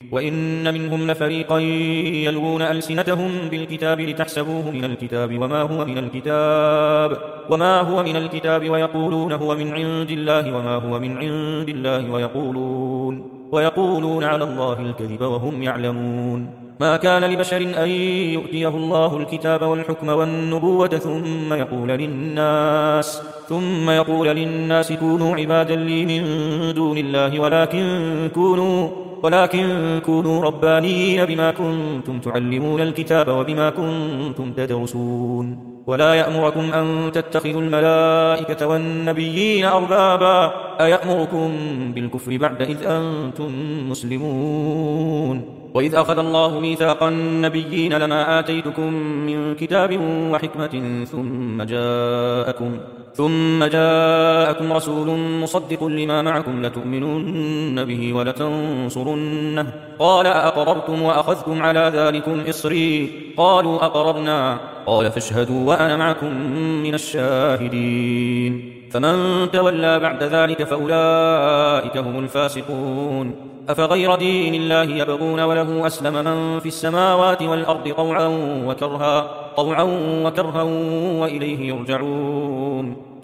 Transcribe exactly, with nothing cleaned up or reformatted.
وإن منهم لفريقا يلوون ألسنتهم بالكتاب لتحسبوه من الكتاب وما هو من الكتاب وما هو من الكتاب ويقولون هو من عند الله وما هو من عند الله ويقولون ويقولون على الله الكذب وهم يعلمون. ما كان لبشر أن يؤتيه الله الكتاب والحكم والنبوة ثم يقول للناس ثم يقول للناس كونوا عبادا لي من دون الله ولكن كونوا ولكن كونوا ربانيين بما كنتم تعلمون الكتاب وبما كنتم تدرسون. ولا يأمركم أن تتخذوا الملائكة والنبيين أربابا أيأمركم بالكفر بعد إذ أنتم مسلمون. وإذ أخذ الله ميثاق النبيين لما آتيتكم من كتاب وحكمة ثم جاءكم ثم جاءكم رسول مصدق لما معكم لتؤمنن به ولتنصرنه قال أأقررتم وأخذتم على ذلكم إصري قالوا أقررنا قال فاشهدوا وأنا معكم من الشاهدين. فمن تولى بعد ذلك فأولئك هم الفاسقون. أفغير دين الله يبغون وله أسلم من في السماوات والأرض طوعا وكرها طوعا وكرها وإليه يرجعون.